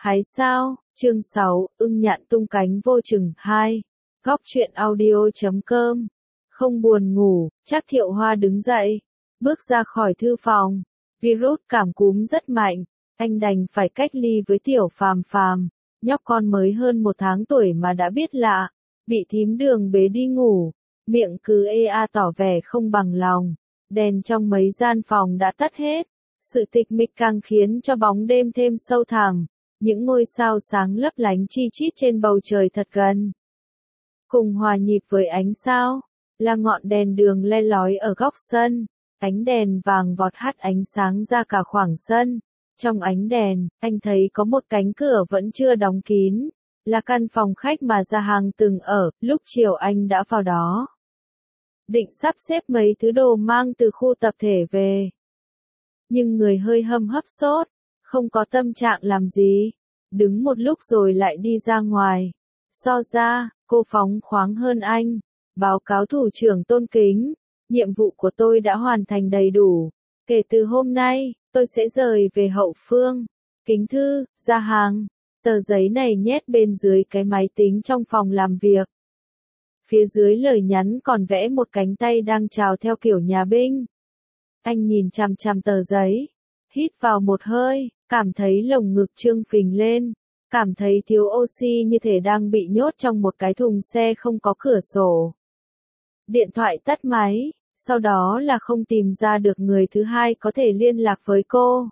Hái sao, chương 6, ưng nhạn tung cánh vô chừng 2. Góc truyện audio.com. Không buồn ngủ, chắc Thiệu Hoa đứng dậy, bước ra khỏi thư phòng. Virus cảm cúm rất mạnh, anh đành phải cách ly với Tiểu Phàm Phàm, nhóc con mới hơn 1 tháng tuổi mà đã biết lạ, bị thím Đường bế đi ngủ, miệng cứ ê a tỏ vẻ không bằng lòng. Đèn trong mấy gian phòng đã tắt hết, sự tịch mịch càng khiến cho bóng đêm thêm sâu thẳm. Những ngôi sao sáng lấp lánh chi chít trên bầu trời thật gần. Cùng hòa nhịp với ánh sao, là ngọn đèn đường le lói ở góc sân. Ánh đèn vàng vọt hắt ánh sáng ra cả khoảng sân. Trong ánh đèn, anh thấy có một cánh cửa vẫn chưa đóng kín. Là căn phòng khách mà Gia Hàng từng ở, lúc chiều anh đã vào đó. Định sắp xếp mấy thứ đồ mang từ khu tập thể về. Nhưng người hơi hâm hấp sốt. Không có tâm trạng làm gì, đứng một lúc rồi lại đi ra ngoài. So ra, cô phóng khoáng hơn anh. Báo cáo thủ trưởng tôn kính, nhiệm vụ của tôi đã hoàn thành đầy đủ. Kể từ hôm nay, tôi sẽ rời về hậu phương. Kính thư, Gia Hàng. Tờ giấy này nhét bên dưới cái máy tính trong phòng làm việc. Phía dưới lời nhắn còn vẽ một cánh tay đang chào theo kiểu nhà binh. Anh nhìn chằm chằm tờ giấy, hít vào một hơi. Cảm thấy lồng ngực trương phình lên, cảm thấy thiếu oxy như thể đang bị nhốt trong một cái thùng xe không có cửa sổ. Điện thoại tắt máy, sau đó là không tìm ra được người thứ hai có thể liên lạc với cô.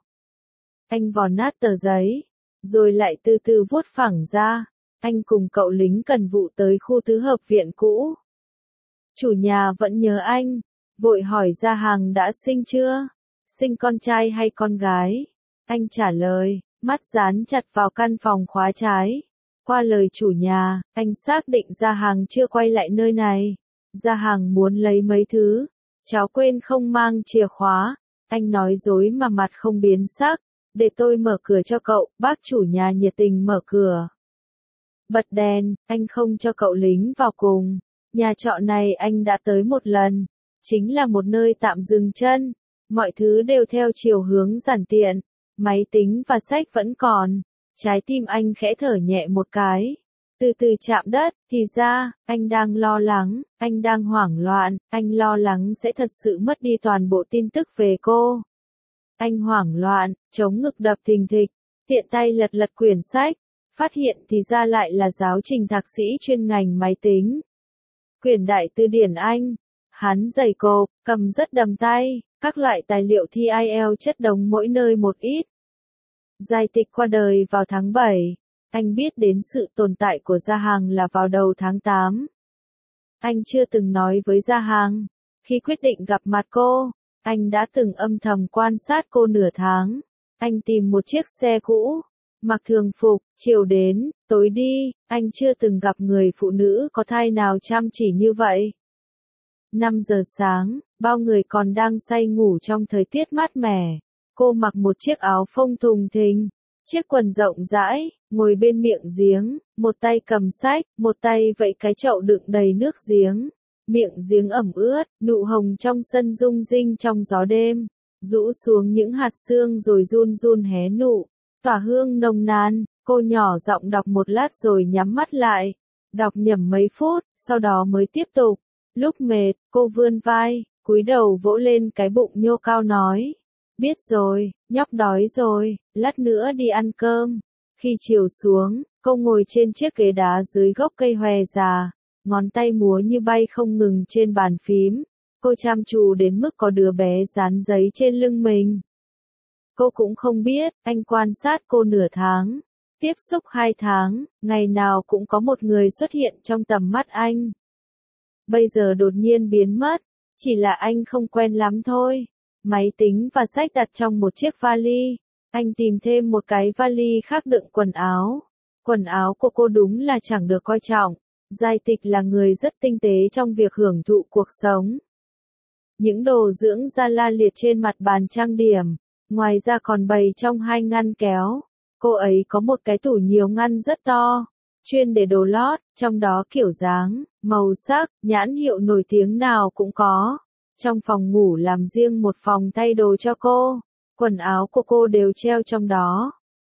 Anh vò nát tờ giấy, rồi lại từ từ vuốt phẳng ra. Anh cùng cậu lính cần vụ tới khu tứ hợp viện cũ. Chủ nhà vẫn nhớ anh, vội hỏi Gia Hàng đã sinh chưa? Sinh con trai hay con gái? Anh trả lời, mắt dán chặt vào căn phòng khóa trái. Qua lời chủ nhà, anh xác định Gia Hàng chưa quay lại nơi này. Gia Hàng muốn lấy mấy thứ. Cháu quên không mang chìa khóa. Anh nói dối mà mặt không biến sắc. Để tôi mở cửa cho cậu, bác chủ nhà nhiệt tình mở cửa. Bật đèn, anh không cho cậu lính vào cùng. Nhà trọ này anh đã tới một lần. Chính là một nơi tạm dừng chân. Mọi thứ đều theo chiều hướng giản tiện. Máy tính và sách vẫn còn. Trái tim anh khẽ thở nhẹ một cái. Từ từ chạm đất, thì ra, anh đang lo lắng, anh đang hoảng loạn, anh lo lắng sẽ thật sự mất đi toàn bộ tin tức về cô. Anh hoảng loạn, chống ngực đập thình thịch, tiện tay lật lật quyển sách, phát hiện thì ra lại là giáo trình thạc sĩ chuyên ngành máy tính. Quyển đại từ điển Anh, hắn dày cộp, cầm rất đầm tay. Các loại tài liệu thi IELTS chất đống mỗi nơi một ít. Giai Tịch qua đời vào tháng 7. Anh biết đến sự tồn tại của Gia Hàng là vào đầu tháng 8. Anh chưa từng nói với Gia Hàng. Khi quyết định gặp mặt cô, anh đã từng âm thầm quan sát cô nửa tháng. Anh tìm một chiếc xe cũ, mặc thường phục, chiều đến, tối đi. Anh chưa từng gặp người phụ nữ có thai nào chăm chỉ như vậy. 5 giờ sáng, bao người còn đang say ngủ trong thời tiết mát mẻ. Cô mặc một chiếc áo phông thùng thình, chiếc quần rộng rãi, ngồi bên miệng giếng, một tay cầm sách, một tay vẫy cái chậu đựng đầy nước giếng. Miệng giếng ẩm ướt, nụ hồng trong sân rung rinh trong gió đêm, rũ xuống những hạt sương rồi run run hé nụ, tỏa hương nồng nàn. Cô nhỏ giọng đọc một lát rồi nhắm mắt lại, đọc nhẩm mấy phút, sau đó mới tiếp tục. Lúc mệt, cô vươn vai, cúi đầu vỗ lên cái bụng nhô cao nói. Biết rồi, nhóc đói rồi, lát nữa đi ăn cơm. Khi chiều xuống, cô ngồi trên chiếc ghế đá dưới gốc cây hòe già, ngón tay múa như bay không ngừng trên bàn phím. Cô chăm chú đến mức có đứa bé dán giấy trên lưng mình. Cô cũng không biết, anh quan sát cô nửa tháng, tiếp xúc 2 tháng, ngày nào cũng có một người xuất hiện trong tầm mắt anh. Bây giờ đột nhiên biến mất, chỉ là anh không quen lắm thôi. Máy tính và sách đặt trong một chiếc vali. Anh tìm thêm một cái vali khác đựng quần áo. Quần áo của cô đúng là chẳng được coi trọng. Giai Tịch là người rất tinh tế trong việc hưởng thụ cuộc sống. Những đồ dưỡng da la liệt trên mặt bàn trang điểm. Ngoài ra còn bày trong 2 ngăn kéo. Cô ấy có một cái tủ nhiều ngăn rất to, chuyên để đồ lót, trong đó kiểu dáng, màu sắc, nhãn hiệu nổi tiếng nào cũng có. Trong phòng ngủ làm riêng một phòng thay đồ cho cô. Quần áo của cô đều treo trong đó.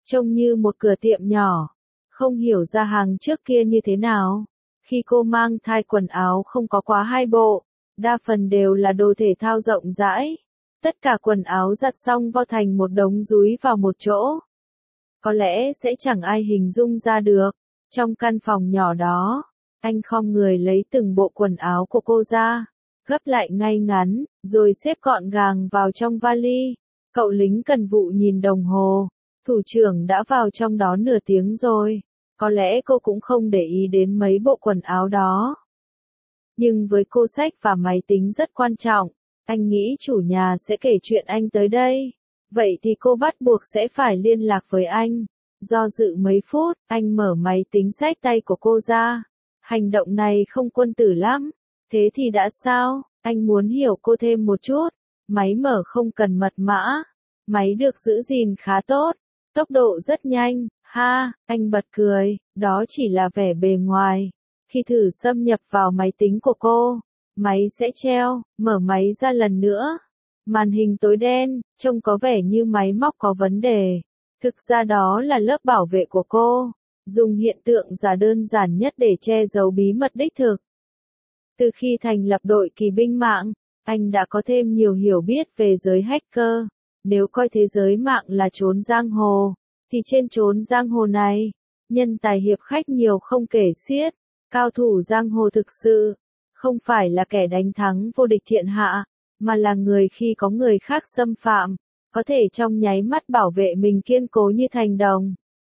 trông như một cửa tiệm nhỏ. Không hiểu ra hàng trước kia như thế nào. Khi cô mang thai quần áo không có quá 2 bộ, đa phần đều là đồ thể thao rộng rãi. Tất cả quần áo giặt xong vo thành một đống dúi vào một chỗ. Có lẽ sẽ chẳng ai hình dung ra được. Trong căn phòng nhỏ đó, anh khom người lấy từng bộ quần áo của cô ra, gấp lại ngay ngắn, rồi xếp gọn gàng vào trong vali. Cậu lính cần vụ nhìn đồng hồ, thủ trưởng đã vào trong đó nửa tiếng rồi. Có lẽ cô cũng không để ý đến mấy bộ quần áo đó. Nhưng với cô sách và máy tính rất quan trọng, anh nghĩ chủ nhà sẽ kể chuyện anh tới đây. Vậy thì cô bắt buộc sẽ phải liên lạc với anh. Do dự mấy phút, anh mở máy tính xách tay của cô ra. Hành động này không quân tử lắm. Thế thì đã sao? Anh muốn hiểu cô thêm một chút. Máy mở không cần mật mã. Máy được giữ gìn khá tốt. Tốc độ rất nhanh. Ha, anh bật cười. Đó chỉ là vẻ bề ngoài. Khi thử xâm nhập vào máy tính của cô, máy sẽ treo. Mở máy ra lần nữa. Màn hình tối đen, trông có vẻ như máy móc có vấn đề. Thực ra đó là lớp bảo vệ của cô, dùng hiện tượng giả đơn giản nhất để che giấu bí mật đích thực. Từ khi thành lập đội kỳ binh mạng, anh đã có thêm nhiều hiểu biết về giới hacker. Nếu coi thế giới mạng là chốn giang hồ, thì trên chốn giang hồ này, nhân tài hiệp khách nhiều không kể xiết. Cao thủ giang hồ thực sự, không phải là kẻ đánh thắng vô địch thiên hạ, mà là người khi có người khác xâm phạm, có thể trong nháy mắt bảo vệ mình kiên cố như thành đồng.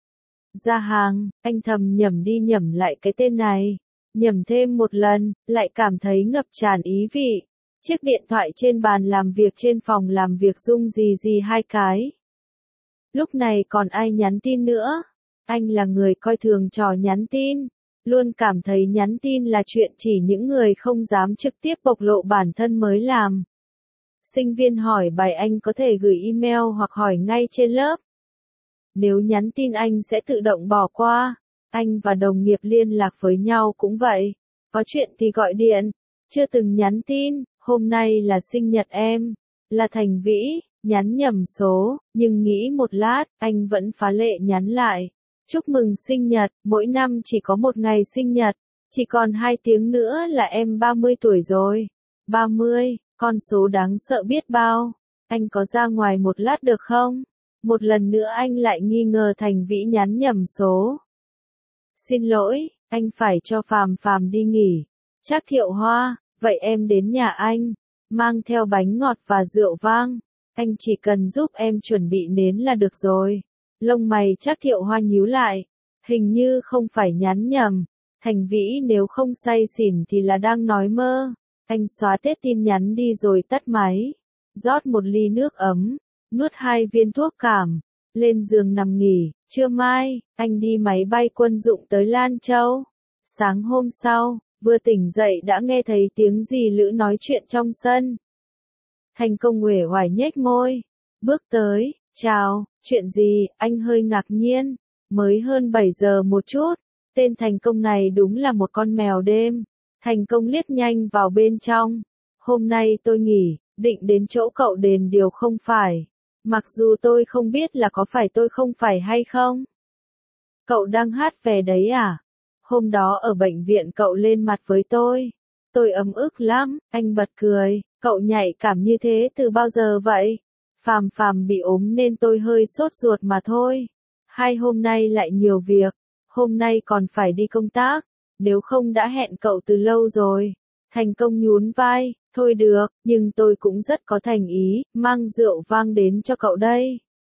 Ra hàng, anh thầm nhẩm đi nhẩm lại cái tên này. Nhẩm thêm một lần, lại cảm thấy ngập tràn ý vị. Chiếc điện thoại trên bàn làm việc trên phòng làm việc rung rì rì 2 cái. Lúc này còn ai nhắn tin nữa? Anh là người coi thường trò nhắn tin. Luôn cảm thấy nhắn tin là chuyện chỉ những người không dám trực tiếp bộc lộ bản thân mới làm. Sinh viên hỏi bài anh có thể gửi email hoặc hỏi ngay trên lớp. Nếu nhắn tin anh sẽ tự động bỏ qua. Anh và đồng nghiệp liên lạc với nhau cũng vậy. Có chuyện thì gọi điện. Chưa từng nhắn tin. Hôm nay là sinh nhật em. Là Thành Vĩ. Nhắn nhầm số. Nhưng nghĩ một lát, anh vẫn phá lệ nhắn lại. Chúc mừng sinh nhật. Mỗi năm chỉ có một ngày sinh nhật. Chỉ còn 2 tiếng nữa là em 30 tuổi rồi. 30. Con số đáng sợ biết bao. Anh có ra ngoài một lát được không? Một lần nữa anh lại nghi ngờ Thành Vĩ nhắn nhầm số. Xin lỗi, anh phải cho Phàm Phàm đi nghỉ. Trác Thiệu Hoa, vậy em đến nhà anh, mang theo bánh ngọt và rượu vang. Anh chỉ cần giúp em chuẩn bị nến là được rồi. Lông mày Trác Thiệu Hoa nhíu lại. Hình như không phải nhắn nhầm. Thành Vĩ nếu không say xỉn thì là đang nói mơ. Anh xóa hết tin nhắn đi rồi tắt máy. Rót một ly nước ấm. Nuốt 2 viên thuốc cảm. Lên giường nằm nghỉ. Trưa mai, anh đi máy bay quân dụng tới Lan Châu. Sáng hôm sau, vừa tỉnh dậy đã nghe thấy tiếng dì Lữ nói chuyện trong sân. Thành Công uể oải nhếch môi. Bước tới, chào, chuyện gì, anh hơi ngạc nhiên. Mới hơn 7 giờ một chút. Tên Thành Công này đúng là một con mèo đêm. Thành Công liếc nhanh vào bên trong. Hôm nay tôi nghỉ, định đến chỗ cậu đền điều không phải. Mặc dù tôi không biết là có phải tôi không phải hay không. Cậu đang hát về đấy à? Hôm đó ở bệnh viện cậu lên mặt với tôi. Tôi ấm ức lắm, anh bật cười. Cậu nhạy cảm như thế từ bao giờ vậy? Phàm Phàm bị ốm nên tôi hơi sốt ruột mà thôi. 2 hôm nay lại nhiều việc. Hôm nay còn phải đi công tác. Nếu không đã hẹn cậu từ lâu rồi. Thành Công nhún vai. Thôi được, nhưng tôi cũng rất có thành ý, mang rượu vang đến cho cậu đây.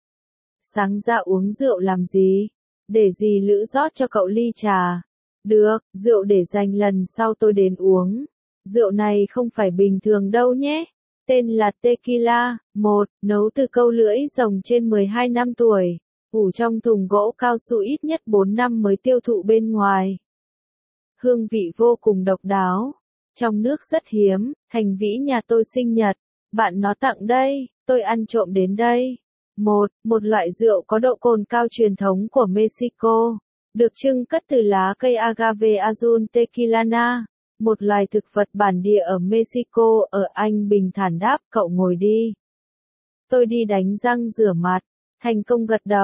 Sáng ra uống rượu làm gì? Để dì Lữ rót cho cậu ly trà. Được, rượu để dành lần sau tôi đến uống. Rượu này không phải bình thường đâu nhé. Tên là Tequila, nấu từ câu lưỡi rồng trên 12 năm tuổi. Ủ trong thùng gỗ cao su ít nhất 4 năm mới tiêu thụ bên ngoài. Hương vị vô cùng độc đáo. Trong nước rất hiếm. Thành Vĩ nhà tôi sinh nhật. Bạn nó tặng đây, tôi ăn trộm đến đây. Một loại rượu có độ cồn cao truyền thống của Mexico. Được trưng cất từ lá cây agave azul tequilana. Một loài thực vật bản địa ở Mexico. Ở Anh bình thản đáp, cậu ngồi đi. Tôi đi đánh răng rửa mặt. Thành Công gật đầu.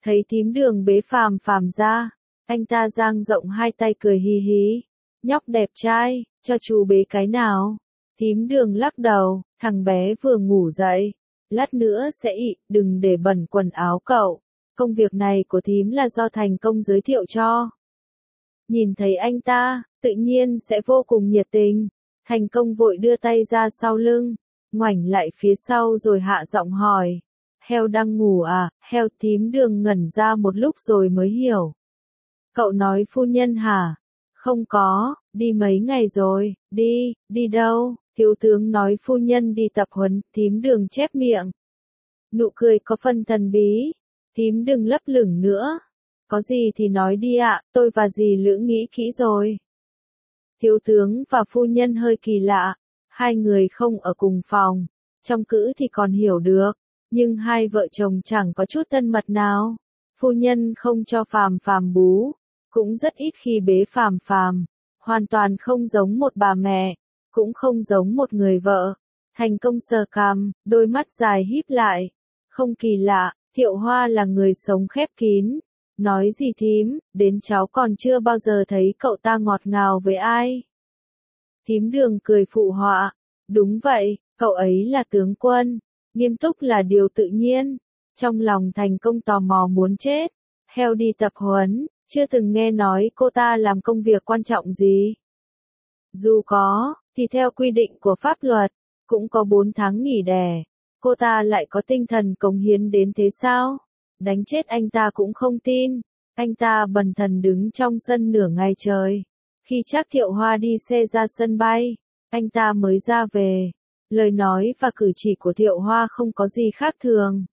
Thấy thím Đường bế Phàm Phàm ra, anh ta dang rộng hai tay cười hí hí. Nhóc đẹp trai, cho chú bế cái nào? Thím Đường lắc đầu, thằng bé vừa ngủ dậy. Lát nữa sẽ ị, đừng để bẩn quần áo cậu. Công việc này của thím là do Thành Công giới thiệu cho. Nhìn thấy anh ta, tự nhiên sẽ vô cùng nhiệt tình. Thành Công vội đưa tay ra sau lưng, ngoảnh lại phía sau rồi hạ giọng hỏi. Heo đang ngủ à? Heo. Thím Đường ngẩn ra một lúc rồi mới hiểu. Cậu nói phu nhân hả? Không có, đi mấy ngày rồi. Đi đâu? Thiếu tướng nói phu nhân đi tập huấn. Thím Đường chép miệng. Nụ cười có phần thần bí. Thím đừng lấp lửng nữa. Có gì thì nói đi ạ, tôi và dì Lữ nghĩ kỹ rồi. Thiếu tướng và phu nhân hơi kỳ lạ. Hai người không ở cùng phòng. Trong cữ thì còn hiểu được. Nhưng hai vợ chồng chẳng có chút thân mật nào. Phu nhân không cho Phàm Phàm bú. Cũng rất ít khi bế Phàm Phàm. Hoàn toàn không giống một bà mẹ. Cũng không giống một người vợ. Thành Công sờ cằm, đôi mắt dài híp lại. Không kỳ lạ, Thiệu Hoa là người sống khép kín. Nói gì thím, đến cháu còn chưa bao giờ thấy cậu ta ngọt ngào với ai. Thím Đường cười phụ họa. Đúng vậy, cậu ấy là tướng quân. Nghiêm túc là điều tự nhiên. Trong lòng Thành Công tò mò muốn chết. Heo đi tập huấn, chưa từng nghe nói cô ta làm công việc quan trọng gì. Dù có, thì theo quy định của pháp luật, cũng có 4 tháng nghỉ đẻ. Cô ta lại có tinh thần cống hiến đến thế sao? Đánh chết anh ta cũng không tin. Anh ta bần thần đứng trong sân nửa ngày trời. Khi Trác Thiệu Hoa đi xe ra sân bay, anh ta mới ra về. Lời nói và cử chỉ của Thiệu Hoa không có gì khác thường.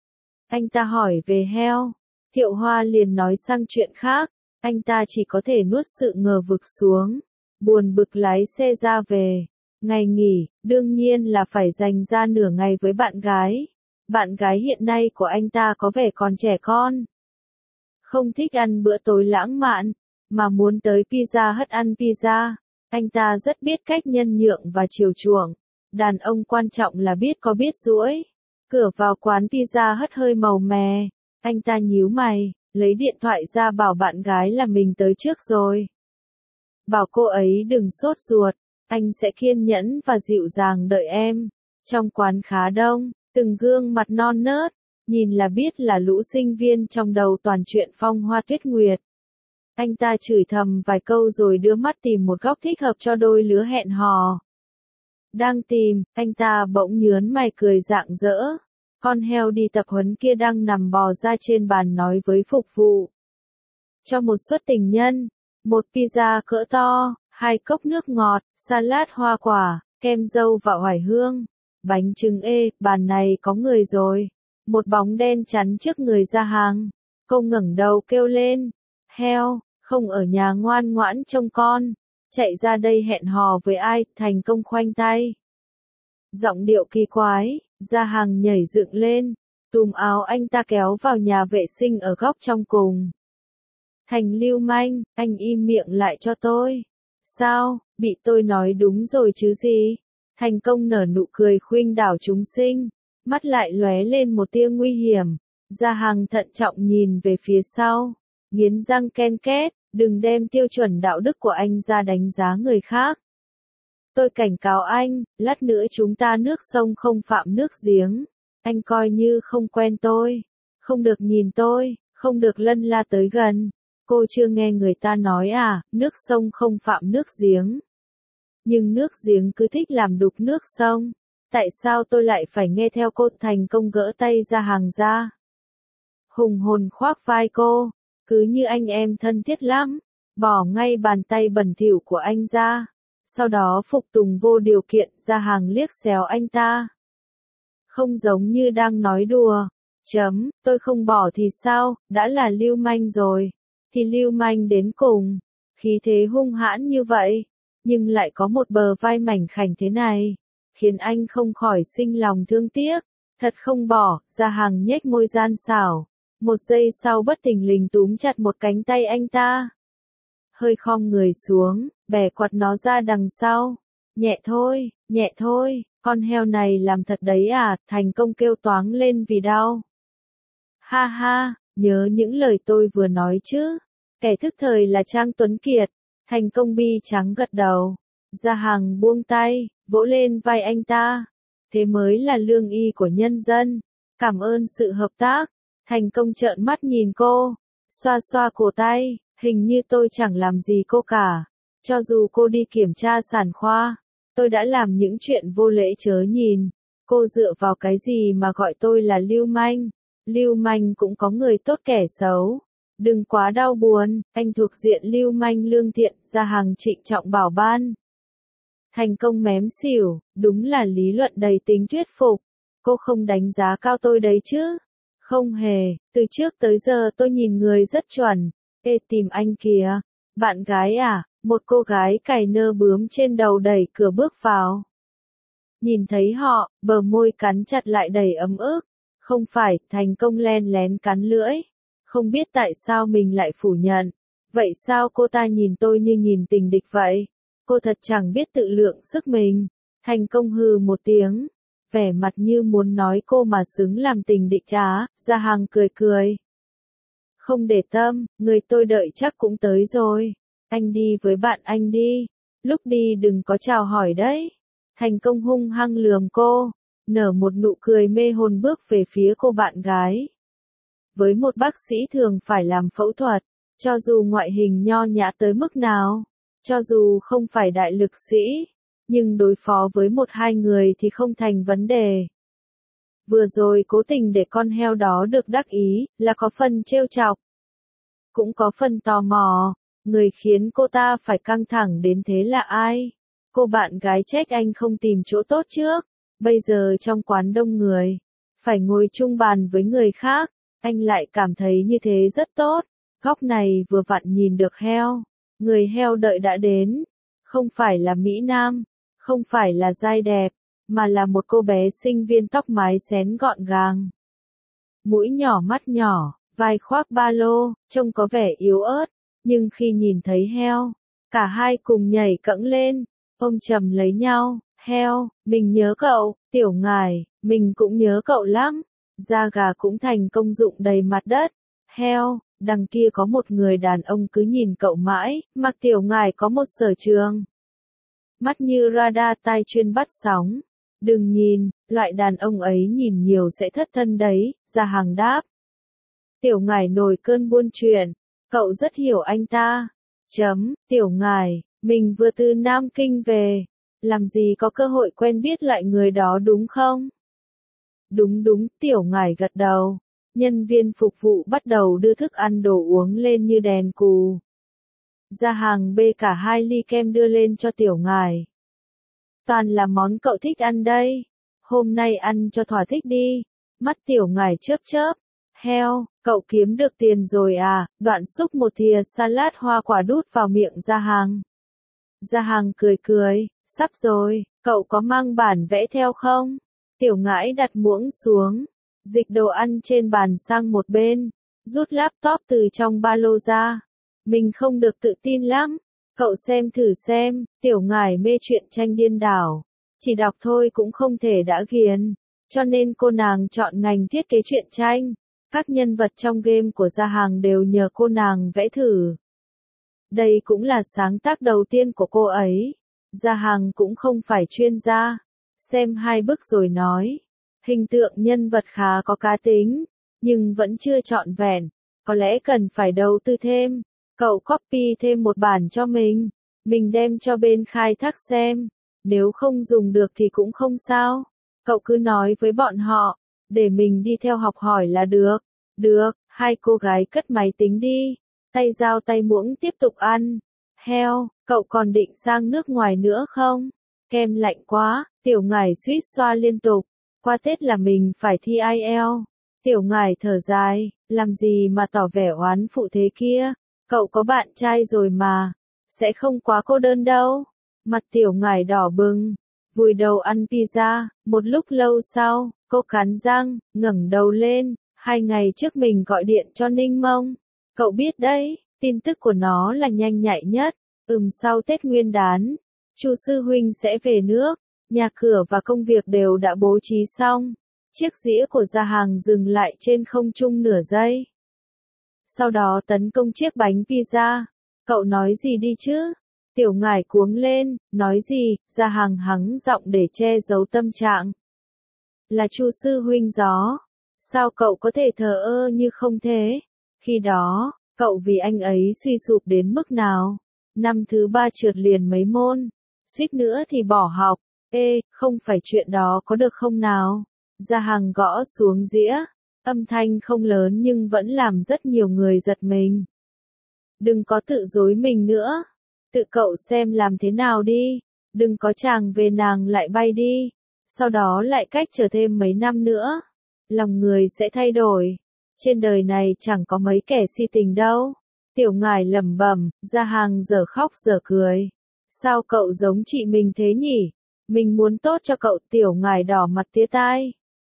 Anh ta hỏi về heo. Thiệu Hoa liền nói sang chuyện khác. Anh ta chỉ có thể nuốt sự ngờ vực xuống. Buồn bực lái xe ra về. Ngày nghỉ, đương nhiên là phải dành ra nửa ngày với bạn gái. Bạn gái hiện nay của anh ta có vẻ còn trẻ con. Không thích ăn bữa tối lãng mạn, mà muốn tới Pizza Hut ăn pizza. Anh ta rất biết cách nhân nhượng và chiều chuộng. Đàn ông quan trọng là biết có biết duỗi. Cửa vào quán Pizza Hut hơi màu mè. Anh ta nhíu mày, lấy điện thoại ra bảo bạn gái là mình tới trước rồi. Bảo cô ấy đừng sốt ruột, anh sẽ kiên nhẫn và dịu dàng đợi em. Trong quán khá đông, từng gương mặt non nớt, nhìn là biết là lũ sinh viên trong đầu toàn chuyện Phong Hoa Tuyết Nguyệt. Anh ta chửi thầm vài câu rồi đưa mắt tìm một góc thích hợp cho đôi lứa hẹn hò. Đang tìm, anh ta bỗng nhớn mày cười rạng rỡ. Con heo đi tập huấn kia đang nằm bò ra trên bàn nói với phục vụ. Cho một suất tình nhân, một pizza cỡ to, 2 cốc nước ngọt, salad hoa quả, kem dâu và oải hương, bánh trứng ê, bàn này có người rồi. Một bóng đen chắn trước người ra hàng. Cô ngẩng đầu kêu lên. Heo, không ở nhà ngoan ngoãn trông con. Chạy ra đây hẹn hò với ai? Thành Công khoanh tay. Giọng điệu kỳ quái, ra hàng nhảy dựng lên. Túm áo anh ta kéo vào nhà vệ sinh ở góc trong cùng. Thành lưu manh, anh im miệng lại cho tôi. Sao, bị tôi nói đúng rồi chứ gì? Thành Công nở nụ cười khuynh đảo chúng sinh. Mắt lại lóe lên một tia nguy hiểm. Gia Hằng thận trọng nhìn về phía sau. Nghiến răng ken két, đừng đem tiêu chuẩn đạo đức của anh ra đánh giá người khác. Tôi cảnh cáo anh, lát nữa chúng ta nước sông không phạm nước giếng. Anh coi như không quen tôi. Không được nhìn tôi, không được lân la tới gần. Cô chưa nghe người ta nói à, nước sông không phạm nước giếng. Nhưng nước giếng cứ thích làm đục nước sông. Tại sao tôi lại phải nghe theo cô? Thành Công gỡ tay Gia Hằng ra. Hùng hồn khoác vai cô, cứ như anh em thân thiết lắm. Bỏ ngay bàn tay bẩn thỉu của anh ra. Sau đó phục tùng vô điều kiện. Gia Hằng liếc xéo anh ta. Không giống như đang nói đùa. Tôi không bỏ thì sao, đã là lưu manh rồi. Thì lưu manh đến cùng. Khí thế hung hãn như vậy. Nhưng lại có một bờ vai mảnh khảnh thế này. Khiến anh không khỏi sinh lòng thương tiếc. Thật không bỏ. Gia Hằng nhếch môi gian xảo. Một giây sau bất thình lình túm chặt một cánh tay anh ta. Hơi khom người xuống, bẻ quạt nó ra đằng sau. Nhẹ thôi, con heo này làm thật đấy à? Thành Công kêu toáng lên vì đau. Ha ha, nhớ những lời tôi vừa nói chứ. Kẻ thức thời là Trang Tuấn Kiệt. Thành Công bi trắng gật đầu. Gia Hằng buông tay, vỗ lên vai anh ta. Thế mới là lương y của nhân dân. Cảm ơn sự hợp tác. Thành Công trợn mắt nhìn cô, xoa xoa cổ tay, hình như tôi chẳng làm gì cô cả. Cho dù cô đi kiểm tra sản khoa, tôi đã làm những chuyện vô lễ chớ nhìn. Cô dựa vào cái gì mà gọi tôi là lưu manh? Lưu manh cũng có người tốt kẻ xấu. Đừng quá đau buồn, anh thuộc diện lưu manh lương thiện. Gia Hằng trịnh trọng bảo ban. Thành Công mém xỉu, đúng là lý luận đầy tính thuyết phục. Cô không đánh giá cao tôi đấy chứ? Không hề, từ trước tới giờ tôi nhìn người rất chuẩn. Ê tìm anh kìa. Bạn gái à? Một cô gái cài nơ bướm trên đầu đẩy cửa bước vào. Nhìn thấy họ, bờ môi cắn chặt lại đầy ấm ức. Không phải, Thành Công len lén cắn lưỡi. Không biết tại sao mình lại phủ nhận. Vậy sao cô ta nhìn tôi như nhìn tình địch vậy? Cô thật chẳng biết tự lượng sức mình. Thành Công hừ một tiếng. Vẻ mặt như muốn nói cô mà xứng làm tình địch á. Gia Hằng cười cười. Không để tâm, người tôi đợi chắc cũng tới rồi. Anh đi với bạn anh đi. Lúc đi đừng có chào hỏi đấy. Thành Công hung hăng lườm cô. Nở một nụ cười mê hồn bước về phía cô bạn gái. Với một bác sĩ thường phải làm phẫu thuật, cho dù ngoại hình nho nhã tới mức nào, cho dù không phải đại lực sĩ, nhưng đối phó với một hai người thì không thành vấn đề. Vừa rồi cố tình để con heo đó được đắc ý, là có phần trêu chọc. Cũng có phần tò mò, người khiến cô ta phải căng thẳng đến thế là ai? Cô bạn gái trách anh không tìm chỗ tốt trước, bây giờ trong quán đông người, phải ngồi chung bàn với người khác, anh lại cảm thấy như thế rất tốt. Góc này vừa vặn nhìn được heo, người heo đợi đã đến, không phải là Mỹ Nam, không phải là giai đẹp, mà là một cô bé sinh viên tóc mái xén gọn gàng. Mũi nhỏ mắt nhỏ, vai khoác ba lô, trông có vẻ yếu ớt, nhưng khi nhìn thấy heo, cả hai cùng nhảy cẫng lên, ôm chầm lấy nhau. Heo, mình nhớ cậu. Tiểu Ngải, mình cũng nhớ cậu lắm. Da gà cũng thành công dụng đầy mặt đất. Heo, đằng kia có một người đàn ông cứ nhìn cậu mãi, mặc Tiểu Ngải có một sở trường. Mắt như radar tai chuyên bắt sóng. Đừng nhìn, loại đàn ông ấy nhìn nhiều sẽ thất thân đấy. Gia Hằng đáp. Tiểu Ngải nổi cơn buôn chuyện. Cậu rất hiểu anh ta. Tiểu Ngải, mình vừa từ Nam Kinh về. Làm gì có cơ hội quen biết loại người đó đúng không? Đúng, Tiểu Ngải gật đầu. Nhân viên phục vụ bắt đầu đưa thức ăn đồ uống lên như đèn cù. Gia Hằng bê cả 2 ly kem đưa lên cho Tiểu Ngải. Toàn là món cậu thích ăn đây. Hôm nay ăn cho thỏa thích đi. Mắt Tiểu Ngải chớp chớp. Heo, cậu kiếm được tiền rồi à? Đoạn xúc một thìa salad hoa quả đút vào miệng Gia Hằng. Gia Hằng cười cười. Sắp rồi, cậu có mang bản vẽ theo không? Tiểu Ngải đặt muỗng xuống, dịch đồ ăn trên bàn sang một bên, rút laptop từ trong ba lô ra. Mình không được tự tin lắm, cậu xem thử xem. Tiểu Ngải mê truyện tranh điên đảo, chỉ đọc thôi cũng không thể đã ghiền, cho nên cô nàng chọn ngành thiết kế truyện tranh. Các nhân vật trong game của Gia Hằng đều nhờ cô nàng vẽ thử. Đây cũng là sáng tác đầu tiên của cô ấy. Gia Hằng cũng không phải chuyên gia. Xem 2 bức rồi nói. Hình tượng nhân vật khá có cá tính, nhưng vẫn chưa trọn vẹn. Có lẽ cần phải đầu tư thêm. Cậu copy thêm một bản cho mình. Mình đem cho bên khai thác xem. Nếu không dùng được thì cũng không sao. Cậu cứ nói với bọn họ, để mình đi theo học hỏi là được. Được, 2 cô gái cất máy tính đi. Tay dao tay muỗng tiếp tục ăn. Heo, cậu còn định sang nước ngoài nữa không? Kem lạnh quá, Tiểu Ngải suýt xoa liên tục. Qua Tết là mình phải thi IELTS. Tiểu Ngải thở dài, làm gì mà tỏ vẻ oán phụ thế kia? Cậu có bạn trai rồi mà, sẽ không quá cô đơn đâu. Mặt Tiểu Ngải đỏ bừng, vùi đầu ăn pizza. Một lúc lâu sau, cô cắn răng, ngẩng đầu lên. 2 ngày trước mình gọi điện cho Ninh Mông. Cậu biết đấy, tin tức của nó là nhanh nhạy nhất. Sau Tết Nguyên đán, Chu sư huynh sẽ về nước, nhà cửa và công việc đều đã bố trí xong. Chiếc dĩa của Gia Hằng dừng lại trên không trung nửa giây. sau đó tấn công chiếc bánh pizza. Cậu nói gì đi chứ? Tiểu Ngải cuống lên, nói gì? Gia Hàng hắng giọng để che giấu tâm trạng. Là Chu sư huynh gió. Sao cậu có thể thờ ơ như không thế? Khi đó, cậu vì anh ấy suy sụp đến mức nào? Năm thứ 3 trượt liền mấy môn, suýt nữa thì bỏ học. Ê, không phải chuyện đó có được không nào? Gia Hàng gõ xuống dĩa, âm thanh không lớn nhưng vẫn làm rất nhiều người giật mình. Đừng có tự dối mình nữa, tự cậu xem làm thế nào đi, đừng có chàng về nàng lại bay đi, sau đó lại cách chờ thêm mấy năm nữa. Lòng người sẽ thay đổi, trên đời này chẳng có mấy kẻ si tình đâu. Tiểu Ngải lẩm bẩm, Gia Hàng giờ khóc giờ cười. Sao cậu giống chị mình thế nhỉ? Mình muốn tốt cho cậu. Tiểu Ngải đỏ mặt tía tai.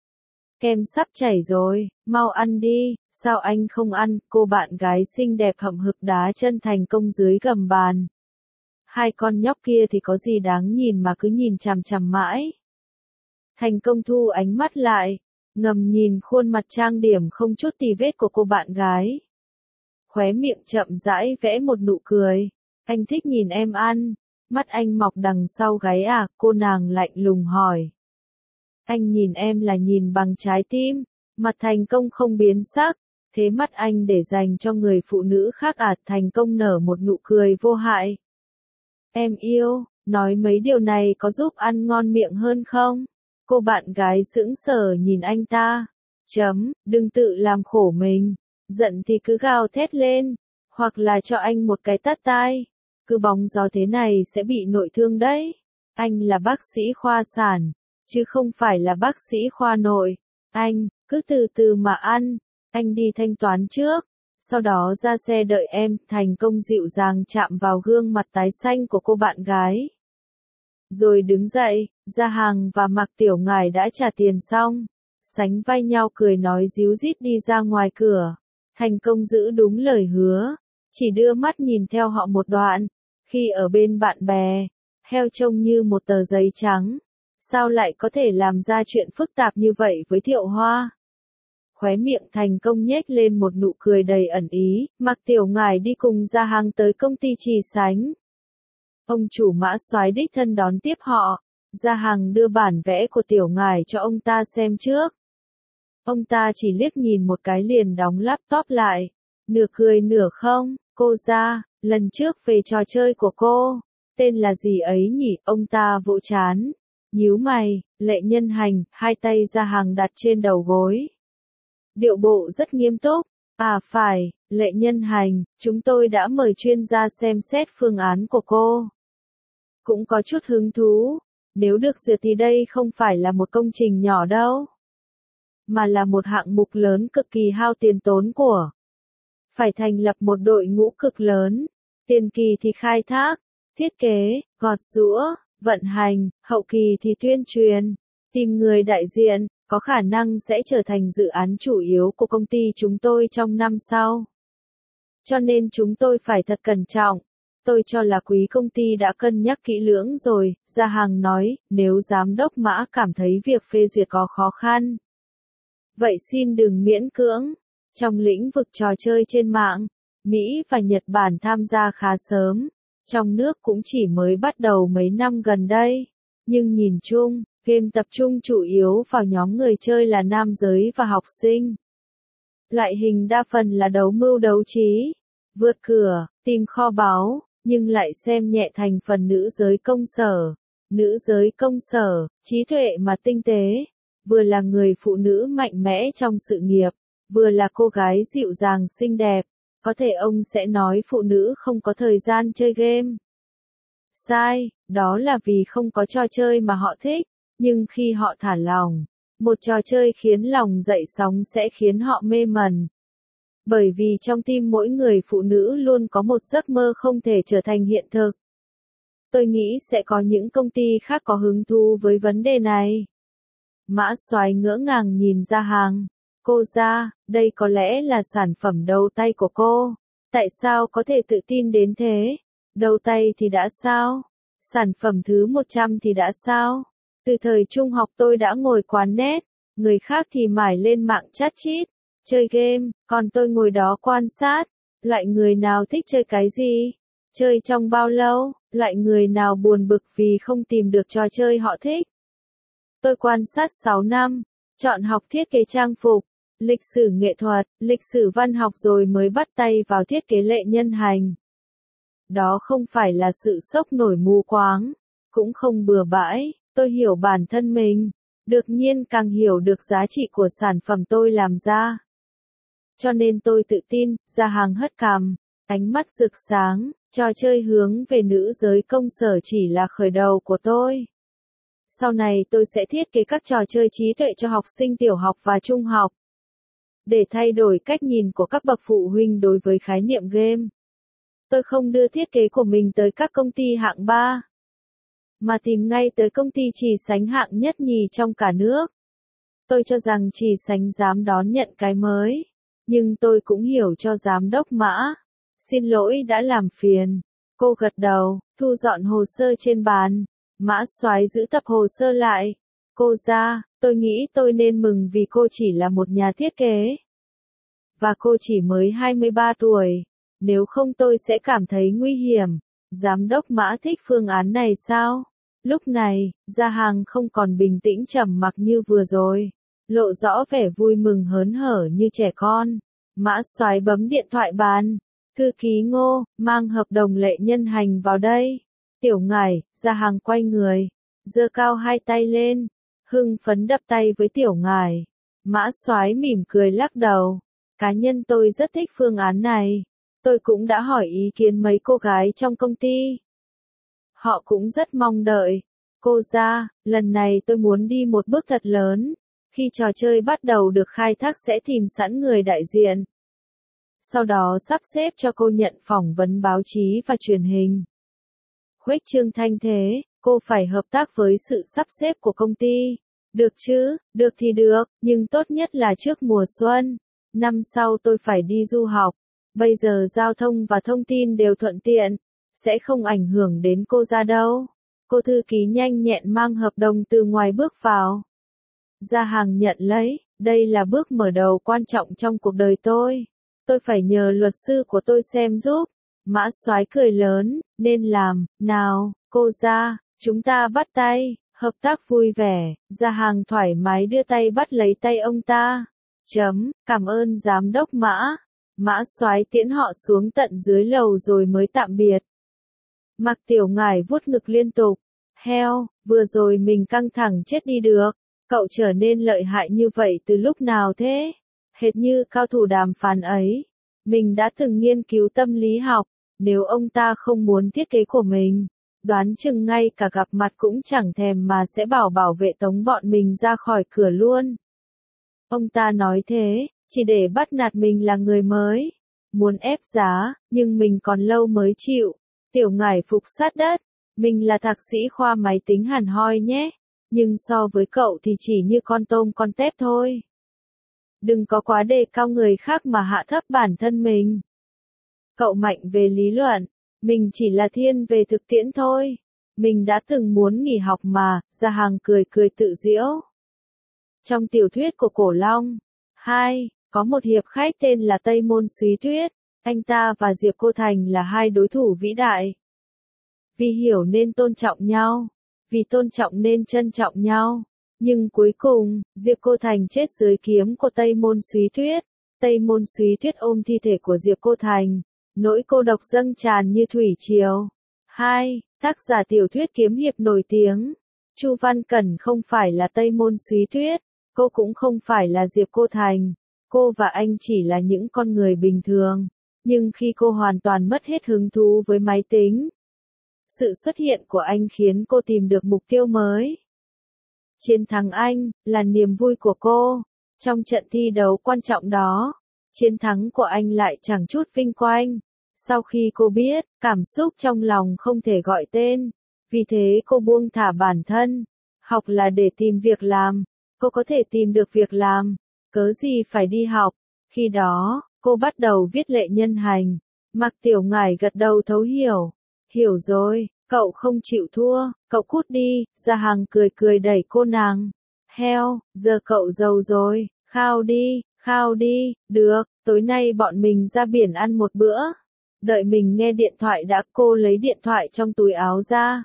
Kem sắp chảy rồi, mau ăn đi. Sao anh không ăn? Cô bạn gái xinh đẹp hậm hực đá chân Thành Công dưới gầm bàn. Hai con nhóc kia thì có gì đáng nhìn mà cứ nhìn chằm chằm mãi. Thành Công thu ánh mắt lại, ngầm nhìn khuôn mặt trang điểm không chút tì vết của cô bạn gái. Khóe miệng chậm rãi vẽ một nụ cười. Anh thích nhìn em ăn. Mắt anh mọc đằng sau gáy à? Cô nàng lạnh lùng hỏi. Anh nhìn em là nhìn bằng trái tim. Mặt Thành Công không biến sắc. Thế mắt anh để dành cho người phụ nữ khác à? Thành Công nở một nụ cười vô hại. Em yêu, nói mấy điều này có giúp ăn ngon miệng hơn không? Cô bạn gái sững sờ nhìn anh ta. Đừng tự làm khổ mình. Giận thì cứ gào thét lên, hoặc là cho anh một cái tát tai. Cứ bóng gió thế này sẽ bị nội thương đấy. Anh là bác sĩ khoa sản, chứ không phải là bác sĩ khoa nội. Anh, cứ từ từ mà ăn. Anh đi thanh toán trước, sau đó ra xe đợi em. Thành Công dịu dàng chạm vào gương mặt tái xanh của cô bạn gái. Rồi đứng dậy. Gia Hàng và Mạc Tiểu Ngải đã trả tiền xong, sánh vai nhau cười nói ríu rít đi ra ngoài cửa. Thành Công giữ đúng lời hứa, chỉ đưa mắt nhìn theo họ một đoạn. Khi ở bên bạn bè, heo trông như một tờ giấy trắng. Sao lại có thể làm ra chuyện phức tạp như vậy với Thiệu Hoa? Khóe miệng Thành Công nhếch lên một nụ cười đầy ẩn ý. Mạc Tiểu Ngải đi cùng Gia Hàng tới công ty Trì Sánh. Ông chủ Mã Soái đích thân đón tiếp họ. Gia Hàng đưa bản vẽ của Tiểu Ngải cho ông ta xem trước. Ông ta chỉ liếc nhìn một cái liền đóng laptop lại. Nửa cười nửa không. Cô Gia, lần trước về trò chơi của cô, tên là gì ấy nhỉ? Ông ta vỗ trán, nhíu mày. Lệ Nhân Hành. Hai tay Gia Hàng đặt trên đầu gối, điệu bộ rất nghiêm túc. À phải, Lệ Nhân Hành, chúng tôi đã mời chuyên gia xem xét phương án của cô. Cũng có chút hứng thú. Nếu được duyệt thì đây không phải là một công trình nhỏ đâu, mà là một hạng mục lớn cực kỳ hao tiền tốn của. Phải thành lập một đội ngũ cực lớn. Tiền kỳ thì khai thác, thiết kế, gọt giũa, vận hành, hậu kỳ thì tuyên truyền, tìm người đại diện, có khả năng sẽ trở thành dự án chủ yếu của công ty chúng tôi trong năm sau. Cho nên chúng tôi phải thật cẩn trọng. Tôi cho là quý công ty đã cân nhắc kỹ lưỡng rồi. Gia Hàng nói, nếu giám đốc Mã cảm thấy việc phê duyệt có khó khăn, vậy xin đừng miễn cưỡng. Trong lĩnh vực trò chơi trên mạng, Mỹ và Nhật Bản tham gia khá sớm. Trong nước cũng chỉ mới bắt đầu mấy năm gần đây. Nhưng nhìn chung, game tập trung chủ yếu vào nhóm người chơi là nam giới và học sinh. Loại hình đa phần là đấu mưu đấu trí, vượt cửa, tìm kho báu, nhưng lại xem nhẹ thành phần nữ giới công sở. Nữ giới công sở, trí tuệ mà tinh tế, vừa là người phụ nữ mạnh mẽ trong sự nghiệp, vừa là cô gái dịu dàng xinh đẹp. Có thể ông sẽ nói phụ nữ không có thời gian chơi game. Sai, đó là vì không có trò chơi mà họ thích, nhưng khi họ thả lỏng, một trò chơi khiến lòng dậy sóng sẽ khiến họ mê mẩn. Bởi vì trong tim mỗi người phụ nữ luôn có một giấc mơ không thể trở thành hiện thực. Tôi nghĩ sẽ có những công ty khác có hứng thú với vấn đề này. Mã Soái ngỡ ngàng nhìn Gia Hàng. Cô Gia, đây có lẽ là sản phẩm đầu tay của cô. Tại sao có thể tự tin đến thế? Đầu tay thì đã sao? Sản phẩm thứ 100 thì đã sao? Từ thời trung học tôi đã ngồi quán net, người khác thì mải lên mạng chat chít. Chơi game, còn tôi ngồi đó quan sát. Loại người nào thích chơi cái gì? Chơi trong bao lâu? Loại người nào buồn bực vì không tìm được trò chơi họ thích? Tôi quan sát 6 năm, chọn học thiết kế trang phục, lịch sử nghệ thuật, lịch sử văn học rồi mới bắt tay vào thiết kế lệ nhân hành. Đó không phải là sự sốc nổi mù quáng, cũng không bừa bãi, tôi hiểu bản thân mình, đương nhiên càng hiểu được giá trị của sản phẩm tôi làm ra. Cho nên tôi tự tin, ra hàng hất cằm, ánh mắt rực sáng, trò chơi hướng về nữ giới công sở chỉ là khởi đầu của tôi. Sau này tôi sẽ thiết kế các trò chơi trí tuệ cho học sinh tiểu học và trung học. Để thay đổi cách nhìn của các bậc phụ huynh đối với khái niệm game. Tôi không đưa thiết kế của mình tới các công ty hạng 3, mà tìm ngay tới công ty chỉ sánh hạng nhất nhì trong cả nước. Tôi cho rằng chỉ sánh dám đón nhận cái mới, nhưng tôi cũng hiểu cho giám đốc Mã. Xin lỗi đã làm phiền. Cô gật đầu, thu dọn hồ sơ trên bàn. Mã Soái giữ tập hồ sơ lại. Cô ra, tôi nghĩ tôi nên mừng vì cô chỉ là một nhà thiết kế. Và cô chỉ mới 23 tuổi. Nếu không tôi sẽ cảm thấy nguy hiểm. Giám đốc Mã thích phương án này sao? Lúc này, Gia Hàng không còn bình tĩnh trầm mặc như vừa rồi. Lộ rõ vẻ vui mừng hớn hở như trẻ con. Mã Soái bấm điện thoại bàn. Thư ký Ngô, mang hợp đồng lệ nhân hành vào đây. Tiểu Ngải, Gia Hàng quay người, giơ cao hai tay lên, hưng phấn đập tay với Tiểu Ngải. Mã Soái mỉm cười lắc đầu. Cá nhân tôi rất thích phương án này. Tôi cũng đã hỏi ý kiến mấy cô gái trong công ty. Họ cũng rất mong đợi. Cô ra, lần này tôi muốn đi một bước thật lớn. Khi trò chơi bắt đầu được khai thác sẽ tìm sẵn người đại diện. Sau đó sắp xếp cho cô nhận phỏng vấn báo chí và truyền hình. Khuếch trương thanh thế, cô phải hợp tác với sự sắp xếp của công ty. Được chứ, được thì được, nhưng tốt nhất là trước mùa xuân. Năm sau tôi phải đi du học. Bây giờ giao thông và thông tin đều thuận tiện, sẽ không ảnh hưởng đến cô ra đâu. Cô thư ký nhanh nhẹn mang hợp đồng từ ngoài bước vào. Gia Hàng nhận lấy, đây là bước mở đầu quan trọng trong cuộc đời tôi. Tôi phải nhờ luật sư của tôi xem giúp. Mã Soái cười lớn, nên làm, nào, cô ra, chúng ta bắt tay, hợp tác vui vẻ. Gia Hàng thoải mái đưa tay bắt lấy tay ông ta. Cảm ơn giám đốc Mã. Mã Soái tiễn họ xuống tận dưới lầu rồi mới tạm biệt. Mạc Tiểu Ngải vuốt ngực liên tục. Heo, vừa rồi mình căng thẳng chết đi được. Cậu trở nên lợi hại như vậy từ lúc nào thế? Hệt như cao thủ đàm phán ấy. Mình đã từng nghiên cứu tâm lý học. Nếu ông ta không muốn thiết kế của mình, đoán chừng ngay cả gặp mặt cũng chẳng thèm mà sẽ bảo vệ tống bọn mình ra khỏi cửa luôn. Ông ta nói thế, chỉ để bắt nạt mình là người mới. Muốn ép giá, nhưng mình còn lâu mới chịu. Tiểu Ngải phục sát đất. Mình là thạc sĩ khoa máy tính hẳn hoi nhé. Nhưng so với cậu thì chỉ như con tôm con tép thôi. Đừng có quá đề cao người khác mà hạ thấp bản thân mình. Cậu mạnh về lý luận, mình chỉ là thiên về thực tiễn thôi. Mình đã từng muốn nghỉ học mà. Gia Hàng cười cười tự giễu. Trong tiểu thuyết của Cổ Long 2, có một hiệp khách tên là Tây Môn Súy Tuyết. Anh ta và Diệp Cô Thành là hai đối thủ vĩ đại. Vì hiểu nên tôn trọng nhau, vì tôn trọng nên trân trọng nhau. Nhưng cuối cùng, Diệp Cô Thành chết dưới kiếm của Tây Môn Súy Tuyết. Tây Môn Súy Tuyết ôm thi thể của Diệp Cô Thành. Nỗi cô độc dâng tràn như thủy triều. 2. Tác giả tiểu thuyết kiếm hiệp nổi tiếng. Chu Văn Cẩn không phải là Tây Môn Súy Tuyết. Cô cũng không phải là Diệp Cô Thành. Cô và anh chỉ là những con người bình thường. Nhưng khi cô hoàn toàn mất hết hứng thú với máy tính, sự xuất hiện của anh khiến cô tìm được mục tiêu mới. Chiến thắng anh là niềm vui của cô. Trong trận thi đấu quan trọng đó, chiến thắng của anh lại chẳng chút vinh quang. Sau khi cô biết, cảm xúc trong lòng không thể gọi tên. Vì thế cô buông thả bản thân. Học là để tìm việc làm. Cô có thể tìm được việc làm. Cớ gì phải đi học. Khi đó, cô bắt đầu viết lệ nhân hành. Mạc Tiểu Ngải gật đầu thấu hiểu. Hiểu rồi, cậu không chịu thua, cậu cút đi. Gia Hàng cười cười đẩy cô nàng. Heo, giờ cậu giàu rồi, khao đi, Khao đi, được, tối nay bọn mình ra biển ăn một bữa. Đợi mình nghe điện thoại đã, cô lấy điện thoại trong túi áo ra.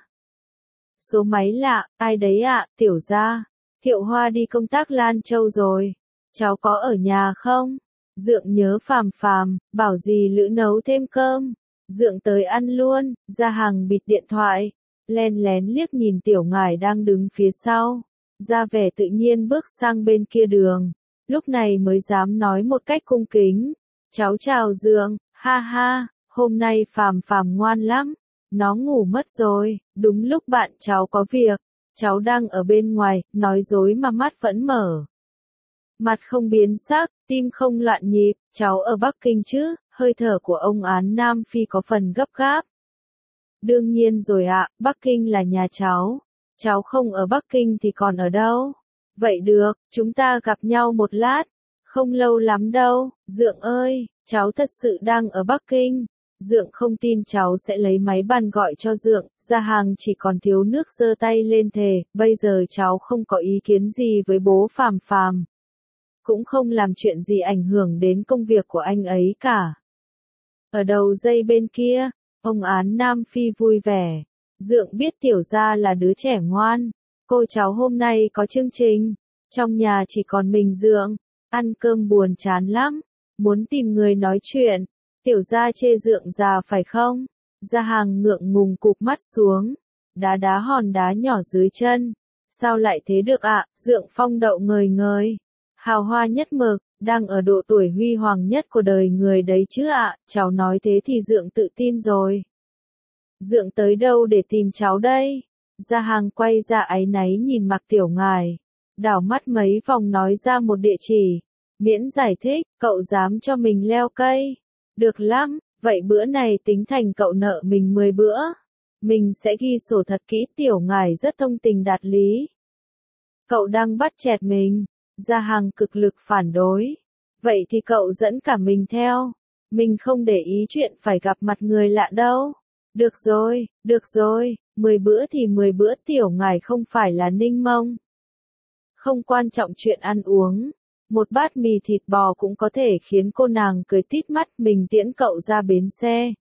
Số máy lạ, ai đấy ạ, tiểu gia. Thiệu Hoa đi công tác Lan Châu rồi. Cháu có ở nhà không? Dượng nhớ Phàm Phàm, bảo dì Lữ nấu thêm cơm. Dượng tới ăn luôn, Gia Hằng bịt điện thoại. Len lén liếc nhìn tiểu ngải đang đứng phía sau. Ra vẻ tự nhiên bước sang bên kia đường. Lúc này mới dám nói một cách cung kính. Cháu chào Dượng, ha ha, hôm nay Phàm Phàm ngoan lắm. Nó ngủ mất rồi, đúng lúc bạn cháu có việc. Cháu đang ở bên ngoài, nói dối mà mắt vẫn mở. Mặt không biến sắc, tim không loạn nhịp, cháu ở Bắc Kinh chứ, hơi thở của ông Án Nam Phi có phần gấp gáp. Đương nhiên rồi ạ, Bắc Kinh là nhà cháu. Cháu không ở Bắc Kinh thì còn ở đâu? Vậy được, chúng ta gặp nhau một lát. Không lâu lắm đâu, Dượng ơi, cháu thật sự đang ở Bắc Kinh. Dượng không tin cháu sẽ lấy máy bàn gọi cho Dượng, Gia Hằng chỉ còn thiếu nước giơ tay lên thề, bây giờ cháu không có ý kiến gì với bố Phàm Phàm. Cũng không làm chuyện gì ảnh hưởng đến công việc của anh ấy cả. Ở đầu dây bên kia, ông Án Nam Phi vui vẻ. Dượng biết tiểu gia là đứa trẻ ngoan. Cô cháu hôm nay có chương trình. Trong nhà chỉ còn mình Dượng. Ăn cơm buồn chán lắm. Muốn tìm người nói chuyện. Tiểu gia chê Dượng già phải không? Gia Hằng ngượng ngùng cụp mắt xuống. Đá đá hòn đá nhỏ dưới chân. Sao lại thế được ạ? Dượng phong đậu ngời ngời. Hào hoa nhất mực, đang ở độ tuổi huy hoàng nhất của đời người đấy chứ ạ. Cháu nói thế thì Dượng tự tin rồi. Dượng tới đâu để tìm cháu đây? Gia Hằng quay ra áy náy nhìn Mạc Tiểu Ngải. Đảo mắt mấy vòng nói ra một địa chỉ. Miễn giải thích, cậu dám cho mình leo cây. Được lắm, vậy bữa này tính thành cậu nợ mình 10 bữa. Mình sẽ ghi sổ thật kỹ. Tiểu Ngải rất thông tình đạt lý. Cậu đang bắt chẹt mình. Gia Hằng cực lực phản đối. Vậy thì cậu dẫn cả mình theo. Mình không để ý chuyện phải gặp mặt người lạ đâu. Được rồi, 10 bữa thì 10 bữa. Tiểu Ngải không phải là Ninh Mông. Không quan trọng chuyện ăn uống. Một bát mì thịt bò cũng có thể khiến cô nàng cười tít mắt. Mình tiễn cậu ra bến xe.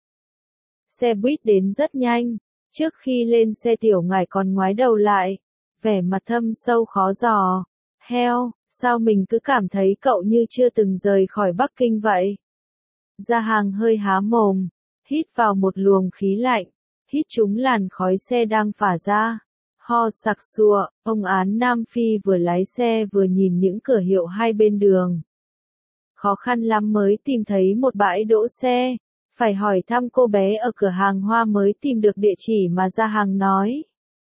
Xe buýt đến rất nhanh. Trước khi lên xe Tiểu Ngải còn ngoái đầu lại. Vẻ mặt thâm sâu khó dò. Heo, sao mình cứ cảm thấy cậu như chưa từng rời khỏi Bắc Kinh vậy? Gia Hằng hơi há mồm. Hít vào một luồng khí lạnh. Hít trúng làn khói xe đang phả ra. Ho sặc sụa, ông Án Nam Phi vừa lái xe vừa nhìn những cửa hiệu hai bên đường. Khó khăn lắm mới tìm thấy một bãi đỗ xe. Phải hỏi thăm cô bé ở cửa hàng hoa mới tìm được địa chỉ mà Gia Hằng nói.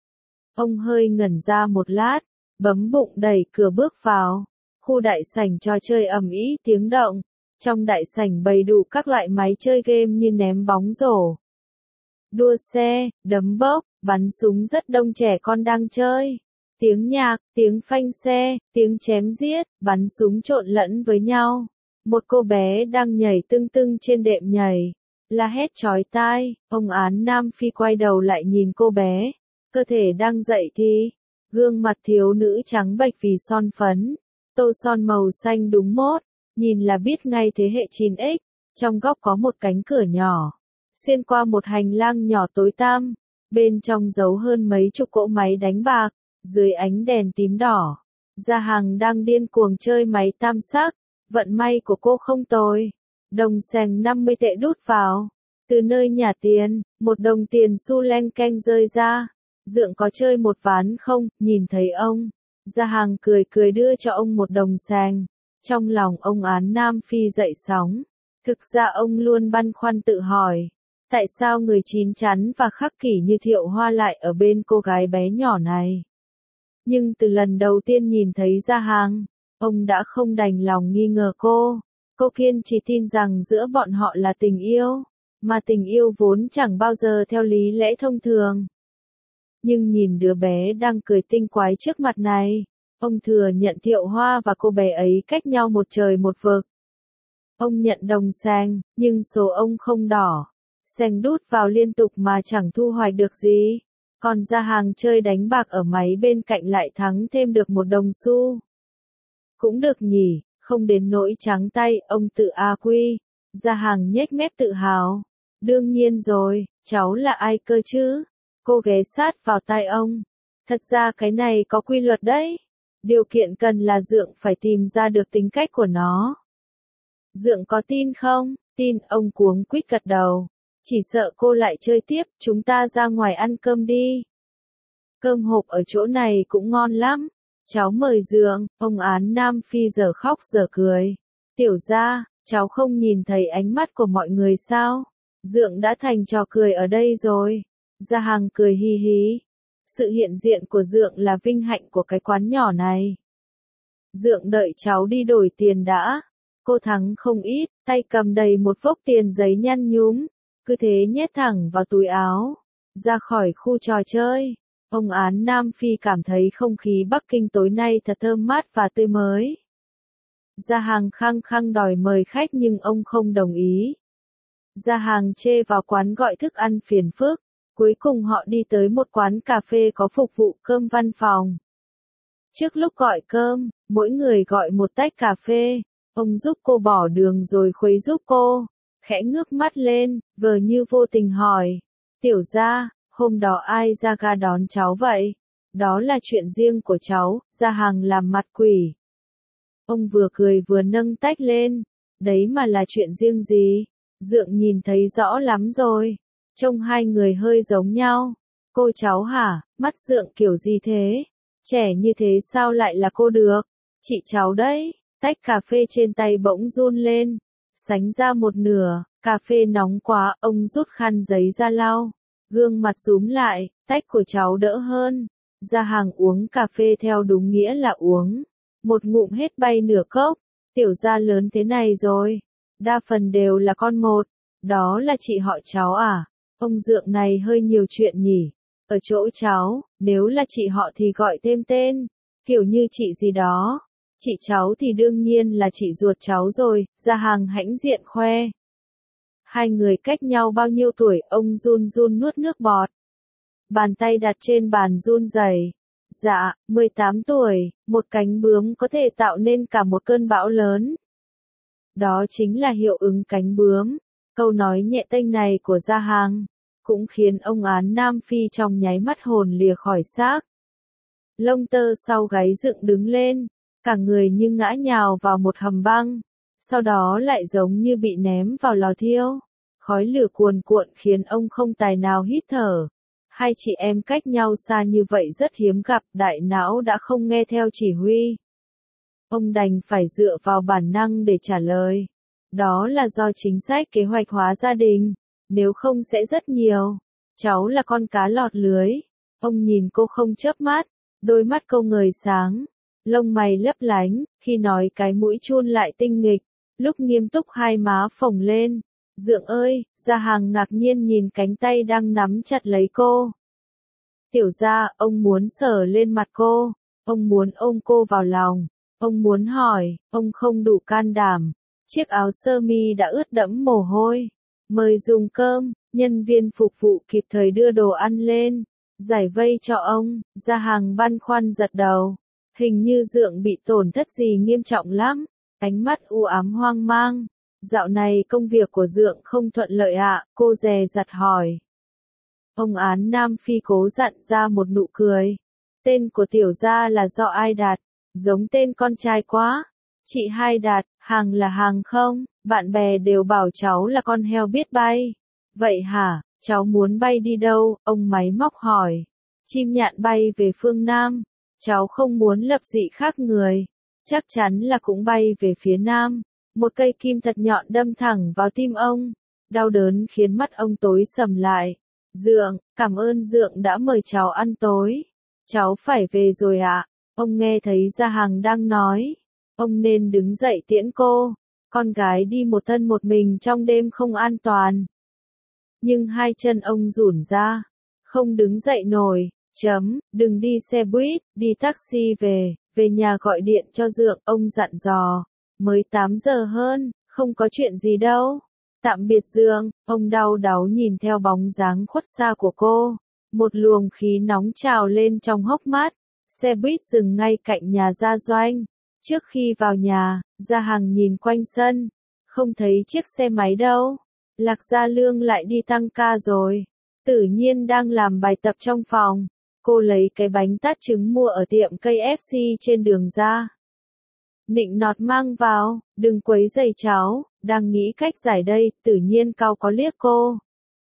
Ông hơi ngẩn ra một lát, bấm bụng đẩy cửa bước vào. Khu đại sảnh trò chơi ầm ĩ tiếng động. Trong đại sảnh bày đủ các loại máy chơi game như ném bóng rổ, đua xe, đấm bốc, bắn súng, rất đông trẻ con đang chơi. Tiếng nhạc, tiếng phanh xe, tiếng chém giết, bắn súng trộn lẫn với nhau. Một cô bé đang nhảy tưng tưng trên đệm nhảy. La hét chói tai, ông Án Nam Phi quay đầu lại nhìn cô bé. Cơ thể đang dậy thì, gương mặt thiếu nữ trắng bệch vì son phấn. Tô son màu xanh đúng mốt, nhìn là biết ngay thế hệ 9X. Trong góc có một cánh cửa nhỏ. Xuyên qua một hành lang nhỏ tối tăm, bên trong giấu hơn mấy chục cỗ máy đánh bạc, dưới ánh đèn tím đỏ. Gia Hằng đang điên cuồng chơi máy tam sắc, vận may của cô không tồi. Đồng xèng 50 tệ đút vào. Từ nơi nhà tiền, một đồng tiền xu leng keng rơi ra. Dượng có chơi một ván không? Nhìn thấy ông, Gia Hằng cười cười đưa cho ông một đồng xèng. Trong lòng ông Án Nam Phi dậy sóng. Thực ra ông luôn băn khoăn tự hỏi. Tại sao người chín chắn và khắc kỷ như Thiệu Hoa lại ở bên cô gái bé nhỏ này? Nhưng từ lần đầu tiên nhìn thấy Gia Hằng, ông đã không đành lòng nghi ngờ cô. Cô kiên chỉ tin rằng giữa bọn họ là tình yêu, mà tình yêu vốn chẳng bao giờ theo lý lẽ thông thường. Nhưng nhìn đứa bé đang cười tinh quái trước mặt này, ông thừa nhận Thiệu Hoa và cô bé ấy cách nhau một trời một vực. Ông nhận đồng xanh, nhưng số ông không đỏ. Xanh đút vào liên tục mà chẳng thu hoạch được gì. Còn Gia Hằng chơi đánh bạc ở máy bên cạnh lại thắng thêm được một đồng xu. Cũng được nhỉ, Không đến nỗi trắng tay, ông tự a quy. Gia Hàng nhếch mép tự hào. Đương nhiên rồi, cháu là ai cơ chứ? Cô ghé sát vào tai ông. Thật ra cái này có quy luật đấy. Điều kiện cần là Dượng phải tìm ra được tính cách của nó. Dượng có tin không? Tin, ông cuống quýt gật đầu. Chỉ sợ cô lại chơi tiếp, chúng ta ra ngoài ăn cơm đi. Cơm hộp ở chỗ này cũng ngon lắm. Cháu mời Dượng, ông Án Nam Phi giờ khóc giờ cười. Tiểu gia, cháu không nhìn thấy ánh mắt của mọi người sao? Dượng đã thành trò cười ở đây rồi. Gia Hàng cười hi hí. Sự hiện diện của Dượng là vinh hạnh của cái quán nhỏ này. Dượng đợi cháu đi đổi tiền đã. Cô thắng không ít, tay cầm đầy một vốc tiền giấy nhăn nhúm. Cứ thế nhét thẳng vào túi áo. Ra khỏi khu trò chơi. Ông Án Nam Phi cảm thấy không khí Bắc Kinh tối nay thật thơm mát và tươi mới. Gia Hàng khăng khăng đòi mời khách nhưng ông không đồng ý. Gia Hàng chê vào quán gọi thức ăn phiền phức. Cuối cùng họ đi tới một quán cà phê có phục vụ cơm văn phòng. Trước lúc gọi cơm, mỗi người gọi một tách cà phê. Ông giúp cô bỏ đường rồi khuấy giúp cô. Khẽ ngước mắt lên, vờ như vô tình hỏi. Tiểu gia, hôm đó ai ra ga đón cháu vậy? Đó là chuyện riêng của cháu. Gia Hàng làm mặt quỷ. Ông vừa cười vừa nâng tách lên. Đấy mà là chuyện riêng gì? Dượng nhìn thấy rõ lắm rồi. Trông hai người hơi giống nhau. Cô cháu hả? Mắt Dượng kiểu gì thế? Trẻ như thế sao lại là cô được? Chị cháu đấy. Tách cà phê trên tay bỗng run lên. Sánh ra một nửa. Cà phê nóng quá, ông rút khăn giấy ra lau. Gương mặt rúm lại, tách của cháu đỡ hơn. Gia Hàng uống cà phê theo đúng nghĩa là uống. Một ngụm hết bay nửa cốc. Tiểu gia lớn thế này rồi. Đa phần đều là con một. Đó là chị họ cháu à? Ông Dượng này hơi nhiều chuyện nhỉ. Ở chỗ cháu, nếu là chị họ thì gọi thêm tên. Kiểu như chị gì đó. Chị cháu thì đương nhiên là chị ruột cháu rồi. Gia Hàng hãnh diện khoe. Hai người cách nhau bao nhiêu tuổi, ông run run nuốt nước bọt. Bàn tay đặt trên bàn run rẩy. Dạ, 18 tuổi, một cánh bướm có thể tạo nên cả một cơn bão lớn. Đó chính là hiệu ứng cánh bướm. Câu nói nhẹ tênh này của Gia Hàng cũng khiến ông Án Nam Phi trong nháy mắt hồn lìa khỏi xác. Lông tơ sau gáy dựng đứng lên, cả người như ngã nhào vào một hầm băng, sau đó lại giống như bị ném vào lò thiêu. Khói lửa cuồn cuộn khiến ông không tài nào hít thở. Hai chị em cách nhau xa như vậy rất hiếm gặp, đại não đã không nghe theo chỉ huy. Ông đành phải dựa vào bản năng để trả lời. Đó là do chính sách kế hoạch hóa gia đình, nếu không sẽ rất nhiều. Cháu là con cá lọt lưới. Ông nhìn cô không chớp mắt, đôi mắt cô ngời sáng, lông mày lấp lánh, khi nói cái mũi chun lại tinh nghịch, lúc nghiêm túc hai má phồng lên. Dượng ơi, Gia Hàng ngạc nhiên nhìn cánh tay đang nắm chặt lấy cô. Tiểu gia, ông muốn sờ lên mặt cô, ông muốn ôm cô vào lòng, ông muốn hỏi, ông không đủ can đảm. Chiếc áo sơ mi đã ướt đẫm mồ hôi. Mời dùng cơm, nhân viên phục vụ kịp thời đưa đồ ăn lên, giải vây cho ông. Gia Hàng băn khoăn giật đầu. Hình như Dượng bị tổn thất gì nghiêm trọng lắm. Ánh mắt u ám hoang mang. Dạo này công việc của Dượng không thuận lợi ạ, cô dè dặt hỏi. Ông Án Nam Phi cố dặn ra một nụ cười. Tên của tiểu gia là do ai đặt? Giống tên con trai quá. Chị hai đặt, Hàng là Hàng không? Bạn bè đều bảo cháu là con heo biết bay. Vậy hả, cháu muốn bay đi đâu? Ông máy móc hỏi. Chim nhạn bay về phương Nam. Cháu không muốn lập dị khác người. Chắc chắn là cũng bay về phía Nam. Một cây kim thật nhọn đâm thẳng vào tim ông. Đau đớn khiến mắt ông tối sầm lại. Dượng, cảm ơn Dượng đã mời cháu ăn tối. Cháu phải về rồi ạ. Ông nghe thấy Gia Hàng đang nói. Ông nên đứng dậy tiễn cô. Con gái đi một thân một mình trong đêm không an toàn. Nhưng hai chân ông rủn ra. Không đứng dậy nổi. Đừng đi xe buýt, đi taxi về nhà gọi điện cho Dượng, ông dặn dò. Mới 8 giờ hơn, không có chuyện gì đâu. Tạm biệt Dượng, ông đau đáu nhìn theo bóng dáng khuất xa của cô. Một luồng khí nóng trào lên trong hốc mắt. Xe buýt dừng ngay cạnh nhà gia Doanh. Trước khi vào nhà, Gia Hằng nhìn quanh sân, không thấy chiếc xe máy đâu. Lạc Gia Lương lại đi tăng ca rồi. Tự nhiên đang làm bài tập trong phòng. Cô lấy cái bánh tát trứng mua ở tiệm KFC trên đường ra. Nịnh nọt mang vào, đừng quấy rầy cháu, đang nghĩ cách giải đây, Tự nhiên cau có liếc cô.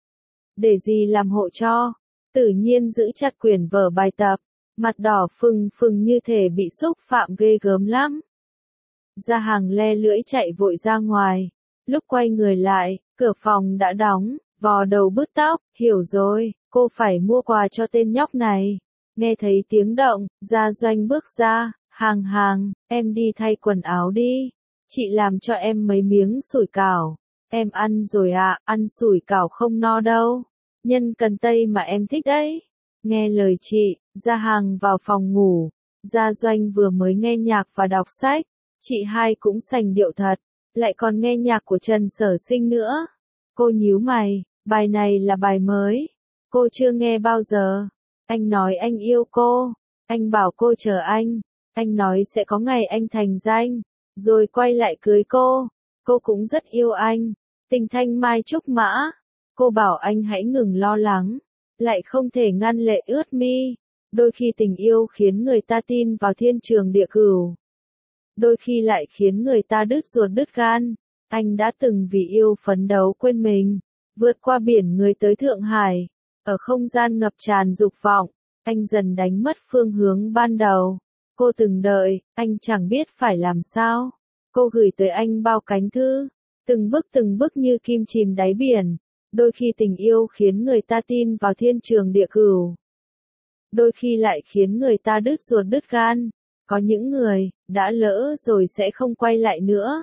Để gì làm hộ cho? Tự nhiên giữ chặt quyển vở bài tập, mặt đỏ phừng phừng như thể bị xúc phạm ghê gớm lắm. Gia Hằng le lưỡi chạy vội ra ngoài, lúc quay người lại, cửa phòng đã đóng, vò đầu bứt tóc, hiểu rồi, cô phải mua quà cho tên nhóc này. Nghe thấy tiếng động, Gia Doanh bước ra, Hàng, em đi thay quần áo đi, chị làm cho em mấy miếng sủi cảo. Em ăn rồi ạ, ăn sủi cảo không no đâu. Nhân cần tây mà em thích đấy. Nghe lời chị, Gia Hằng vào phòng ngủ. Gia Doanh vừa mới nghe nhạc và đọc sách. Chị hai cũng sành điệu thật, lại còn nghe nhạc của Trần Sở Sinh nữa. Cô nhíu mày, bài này là bài mới. Cô chưa nghe bao giờ. Anh nói anh yêu cô. Anh bảo cô chờ anh. Anh nói sẽ có ngày anh thành danh. Rồi quay lại cưới cô. Cô cũng rất yêu anh. Tình thanh mai trúc mã. Cô bảo anh hãy ngừng lo lắng. Lại không thể ngăn lệ ướt mi. Đôi khi tình yêu khiến người ta tin vào thiên trường địa cửu. Đôi khi lại khiến người ta đứt ruột đứt gan. Anh đã từng vì yêu phấn đấu quên mình. Vượt qua biển người tới Thượng Hải. Ở không gian ngập tràn dục vọng. Anh dần đánh mất phương hướng ban đầu. Cô từng đợi, anh chẳng biết phải làm sao. Cô gửi tới anh bao cánh thư. Từng bức như kim chìm đáy biển. Đôi khi tình yêu khiến người ta tin vào thiên trường địa cửu. Đôi khi lại khiến người ta đứt ruột đứt gan. Có những người, đã lỡ rồi sẽ không quay lại nữa.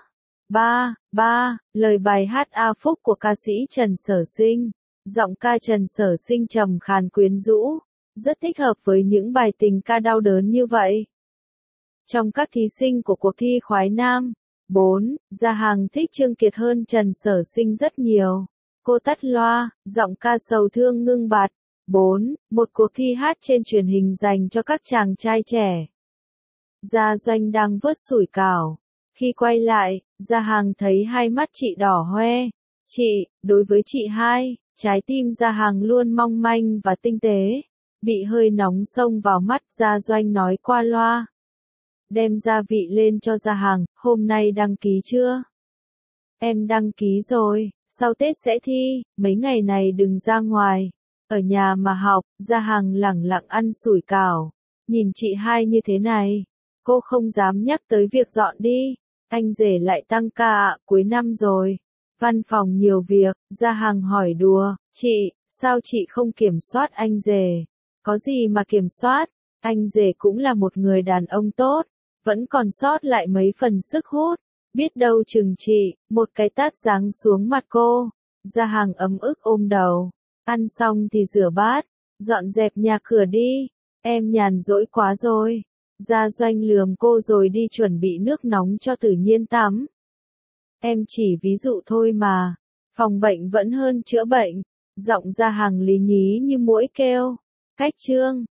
3. Lời bài hát A Phúc của ca sĩ Trần Sở Sinh. Giọng ca Trần Sở Sinh trầm khàn quyến rũ. Rất thích hợp với những bài tình ca đau đớn như vậy. Trong các thí sinh của cuộc thi Khoái Nam. 4. Gia Hằng thích Trương Kiệt hơn Trần Sở Sinh rất nhiều. Cô tắt loa, giọng ca sầu thương ngưng bặt. 4. Một cuộc thi hát trên truyền hình dành cho các chàng trai trẻ. Gia Doanh đang vớt sủi cảo. Khi quay lại, Gia Hằng thấy hai mắt chị đỏ hoe. Chị, đối với chị hai, trái tim Gia Hằng luôn mong manh và tinh tế. Bị hơi nóng xông vào mắt, Gia Doanh nói qua loa. Đem gia vị lên cho Gia Hằng, hôm nay đăng ký chưa? Em đăng ký rồi, sau Tết sẽ thi, mấy ngày này đừng ra ngoài. Ở nhà mà học, Gia Hằng lẳng lặng ăn sủi cảo. Nhìn chị hai như thế này, cô không dám nhắc tới việc dọn đi. Anh rể lại tăng ca ạ, cuối năm rồi. Văn phòng nhiều việc, Gia Hằng hỏi đùa, chị, sao chị không kiểm soát anh rể? Có gì mà kiểm soát, anh rể cũng là một người đàn ông tốt, vẫn còn sót lại mấy phần sức hút. Biết đâu chừng chị, một cái tát giáng xuống mặt cô. Gia Hằng ấm ức ôm đầu. Ăn xong thì rửa bát, dọn dẹp nhà cửa đi. Em nhàn rỗi quá rồi. Gia Doanh lườm cô rồi đi chuẩn bị nước nóng cho Tự Nhiên tắm. Em chỉ ví dụ thôi mà. Phòng bệnh vẫn hơn chữa bệnh. Giọng Gia Hằng lý nhí như muỗi kêu. Cách chương